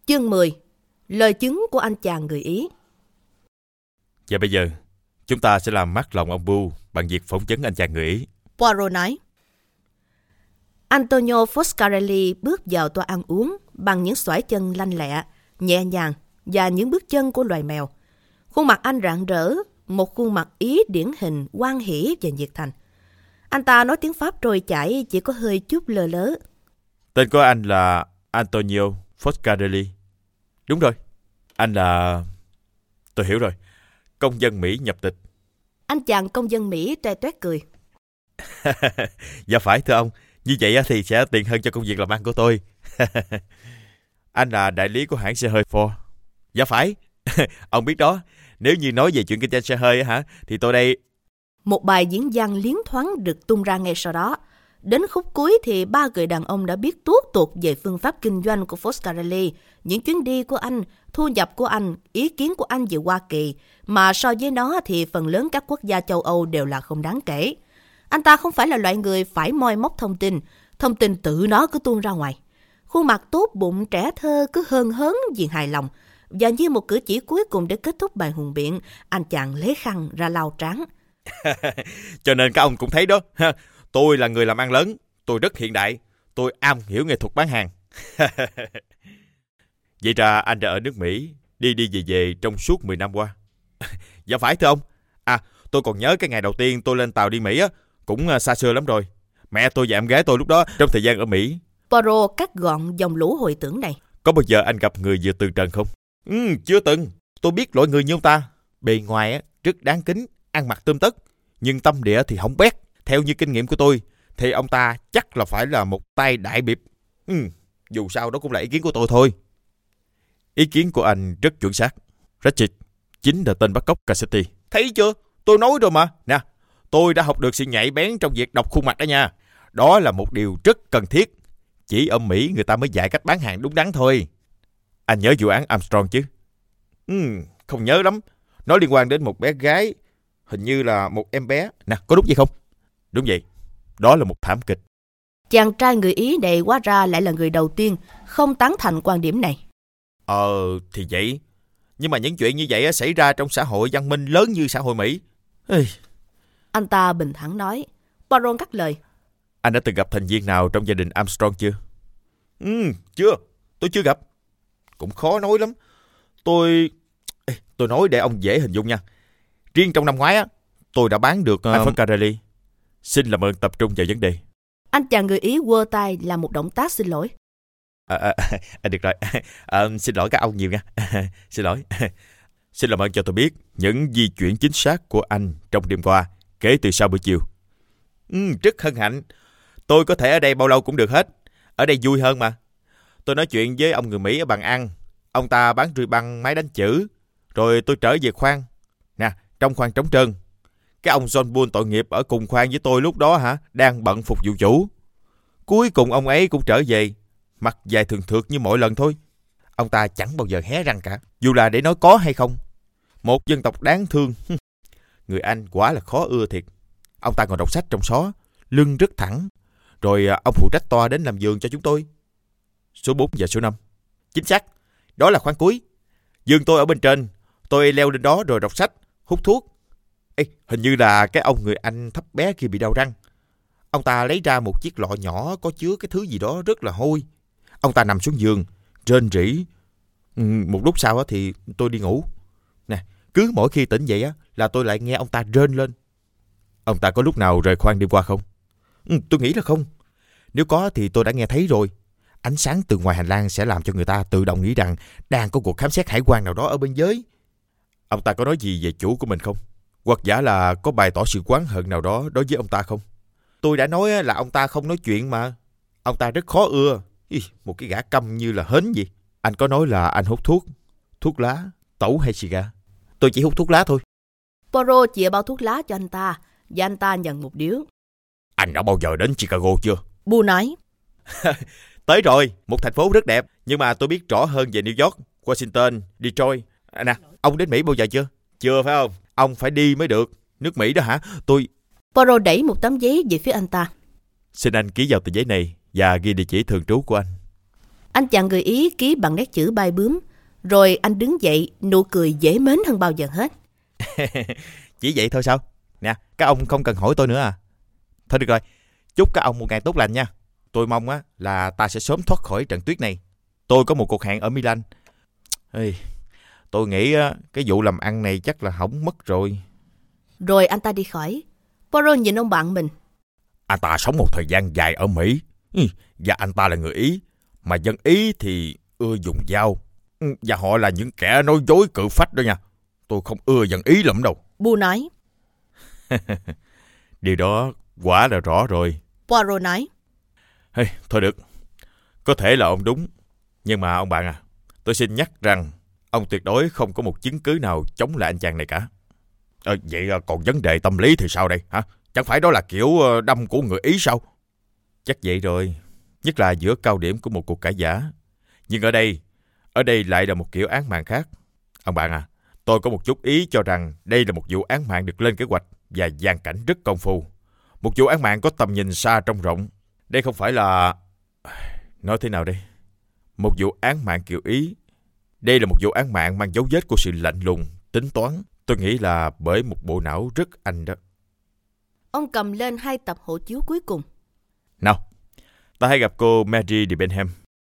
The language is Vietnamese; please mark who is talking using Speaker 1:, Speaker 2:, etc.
Speaker 1: Chương 10. Lời chứng của anh chàng người Ý.
Speaker 2: Và bây giờ, chúng ta sẽ làm mát lòng ông Bu bằng việc phỏng vấn anh chàng người Ý.
Speaker 1: Poirot nói. Antonio Foscarelli bước vào toa ăn uống bằng những xoải chân lanh lẹ, nhẹ nhàng và những bước chân của loài mèo. Khuôn mặt anh rạng rỡ, một khuôn mặt Ý điển hình, hoan hỉ và nhiệt thành. Anh ta nói tiếng Pháp trôi chảy, chỉ có hơi chút lơ lớ.
Speaker 2: Tên của anh là Antonio Foscarelli. Đúng rồi, anh là... Tôi hiểu rồi, công dân Mỹ nhập tịch.
Speaker 1: Anh chàng công dân Mỹ toe toét cười.
Speaker 2: Dạ phải thưa ông, như vậy thì sẽ tiện hơn cho công việc làm ăn của tôi. Anh là đại lý của hãng xe hơi Ford. Dạ phải, ông biết đó, nếu như nói về chuyện kinh doanh xe hơi hả, thì tôi đây...
Speaker 1: Một bài diễn văn liến thoáng được tung ra ngay sau đó. Đến khúc cuối thì ba người đàn ông đã biết tuốt tuột về phương pháp kinh doanh của Foscarelli, những chuyến đi của anh, thu nhập của anh, ý kiến của anh về Hoa Kỳ, mà so với nó thì phần lớn các quốc gia châu Âu đều là không đáng kể. Anh ta không phải là loại người phải moi móc thông tin tự nó cứ tuôn ra ngoài. Khuôn mặt tốt bụng trẻ thơ cứ hớn hớn vì hài lòng, và như một cử chỉ cuối cùng để kết thúc bài hùng biện, anh chàng lấy khăn ra lau trán.
Speaker 2: Cho nên các ông cũng thấy đó, tôi là người làm ăn lớn, tôi rất hiện đại, tôi am hiểu nghệ thuật bán hàng. Vậy ra anh đã ở nước Mỹ, đi về trong suốt 10 năm qua. Dạ phải thưa ông. Tôi còn nhớ cái ngày đầu tiên tôi lên tàu đi Mỹ á, cũng xa xưa lắm rồi. Mẹ tôi và em gái tôi lúc đó trong thời gian ở Mỹ.
Speaker 1: Poirot cắt gọn dòng lũ hồi tưởng này.
Speaker 2: Có bao giờ anh gặp người vừa từ trần không? Chưa từng. Tôi biết loại người như ông ta. Bề ngoài á rất đáng kính, ăn mặc tươm tất, nhưng tâm địa thì hỏng bét. Theo như kinh nghiệm của tôi thì ông ta chắc là phải là một tay đại biệp. Dù sao đó cũng là ý kiến của tôi thôi. Ý kiến của anh rất chuẩn xác. Ratchet chính là tên bắt cóc Cassette. Thấy chưa? Tôi nói rồi mà. Nè, tôi đã học được sự nhạy bén trong việc đọc khuôn mặt đó nha. Đó là một điều rất cần thiết. Chỉ ở Mỹ người ta mới dạy cách bán hàng đúng đắn thôi. Anh nhớ vụ án Armstrong chứ? Không nhớ lắm. Nó liên quan đến một bé gái, hình như là một em bé. Nè, có đúng vậy không? Đúng vậy. Đó là một thảm kịch.
Speaker 1: Chàng trai người Ý này hóa ra lại là người đầu tiên không tán thành quan điểm này.
Speaker 2: Thì vậy. Nhưng mà những chuyện như vậy xảy ra trong xã hội văn minh lớn như xã hội Mỹ.
Speaker 1: Anh ta bình thản nói. Poirot cắt lời.
Speaker 2: Anh đã từng gặp thành viên nào trong gia đình Armstrong chưa? Chưa. Tôi chưa gặp. Cũng khó nói lắm. Tôi nói để ông dễ hình dung nha. Riêng trong năm ngoái á, tôi đã bán được anh Foscarelli. Xin làm ơn tập trung vào vấn đề.
Speaker 1: Anh chàng người Ý quơ tay làm một động tác xin lỗi.
Speaker 2: Được rồi. Xin lỗi các ông nhiều nha. Xin lỗi. Xin làm ơn cho tôi biết những di chuyển chính xác của anh trong đêm qua kể từ sau buổi chiều. Rất hân hạnh. Tôi có thể ở đây bao lâu cũng được hết. Ở đây vui hơn mà. Tôi nói chuyện với ông người Mỹ ở bàn ăn. Ông ta bán ruy băng máy đánh chữ. Rồi tôi trở về khoang. Nè, trong khoang trống trơn. Cái ông John Bull tội nghiệp ở cùng khoang với tôi lúc đó đang bận phục vụ chủ. Cuối cùng ông ấy cũng trở về, mặt dài thường thượt như mọi lần thôi. Ông ta chẳng bao giờ hé răng cả, dù là để nói có hay không. Một dân tộc đáng thương. Người Anh quả là khó ưa thiệt. Ông ta ngồi đọc sách trong xó, lưng rất thẳng. Rồi ông phụ trách toa đến làm giường cho chúng tôi. Số 4 và số 5. Chính xác, đó là khoang cuối. Giường tôi ở bên trên. Tôi leo lên đó rồi đọc sách, hút thuốc. Hình như là cái ông người Anh thấp bé kia bị đau răng. Ông ta lấy ra một chiếc lọ nhỏ có chứa cái thứ gì đó rất là hôi. Ông ta nằm xuống giường, rên rỉ. Một lúc sau thì tôi đi ngủ. Nè, cứ mỗi khi tỉnh dậy là tôi lại nghe ông ta rên lên. Ông ta có lúc nào rời khoang đêm qua không? Tôi nghĩ là không. Nếu có thì tôi đã nghe thấy rồi. Ánh sáng từ ngoài hành lang sẽ làm cho người ta tự động nghĩ rằng đang có cuộc khám xét hải quan nào đó ở bên dưới. Ông ta có nói gì về chủ của mình không? Hoặc giả là có bày tỏ sự oán hận nào đó đối với ông ta không? Tôi đã nói là ông ta không nói chuyện mà. Ông ta rất khó ưa. Một cái gã câm như là hến vậy. Anh có nói là anh hút thuốc lá, tẩu hay xì gà? Tôi chỉ hút thuốc lá thôi.
Speaker 1: Poirot chìa bao thuốc lá cho anh ta, và anh ta nhận một điếu.
Speaker 2: Anh đã bao giờ đến Chicago chưa?
Speaker 1: Bu nói.
Speaker 2: Tới rồi, một thành phố rất đẹp. Nhưng mà tôi biết rõ hơn về New York, Washington, Detroit. Nè, ông đến Mỹ bao giờ chưa? Chưa phải không? Ông phải đi mới được. Nước Mỹ đó hả?
Speaker 1: Poirot đẩy một tấm giấy về phía anh ta.
Speaker 2: Xin anh ký vào tờ giấy này và ghi địa chỉ thường trú của anh.
Speaker 1: Anh chàng người Ý ký bằng nét chữ bay bướm. Rồi anh đứng dậy, nụ cười dễ mến hơn bao giờ hết.
Speaker 2: Chỉ vậy thôi sao? Nè, các ông không cần hỏi tôi nữa à? Thôi được rồi, chúc các ông một ngày tốt lành nha. Tôi mong á là ta sẽ sớm thoát khỏi trận tuyết này. Tôi có một cuộc hẹn ở Milan. Tôi nghĩ cái vụ làm ăn này chắc là hỏng mất rồi.
Speaker 1: Rồi anh ta đi khỏi. Poirot nhìn ông bạn mình.
Speaker 2: Anh ta sống một thời gian dài ở Mỹ. Và anh ta là người Ý. Mà dân Ý thì ưa dùng dao. Và họ là những kẻ nói dối cự phách đó nha. Tôi không ưa dân Ý lắm đâu.
Speaker 1: Bu nói.
Speaker 2: Điều đó quả là rõ rồi.
Speaker 1: Poirot nói.
Speaker 2: Thôi được. Có thể là ông đúng. Nhưng mà ông bạn à, tôi xin nhắc rằng ông tuyệt đối không có một chứng cứ nào chống lại anh chàng này cả. Vậy còn vấn đề tâm lý thì sao đây hả? Chẳng phải đó là kiểu đâm của người Ý sao? Chắc vậy rồi. Nhất là giữa cao điểm của một cuộc cãi vã. Nhưng ở đây lại là một kiểu án mạng khác. Ông bạn à, tôi có một chút ý cho rằng đây là một vụ án mạng được lên kế hoạch và dàn cảnh rất công phu. Một vụ án mạng có tầm nhìn xa trông rộng. Đây không phải là... Nói thế nào đây? Một vụ án mạng kiểu Ý. Đây là một vụ án mạng mang dấu vết của sự lạnh lùng, tính toán. Tôi nghĩ là bởi một bộ não rất anh đó.
Speaker 1: Ông cầm lên 2 tập hộ chiếu cuối cùng.
Speaker 2: Nào, ta hãy gặp cô Mary de Benham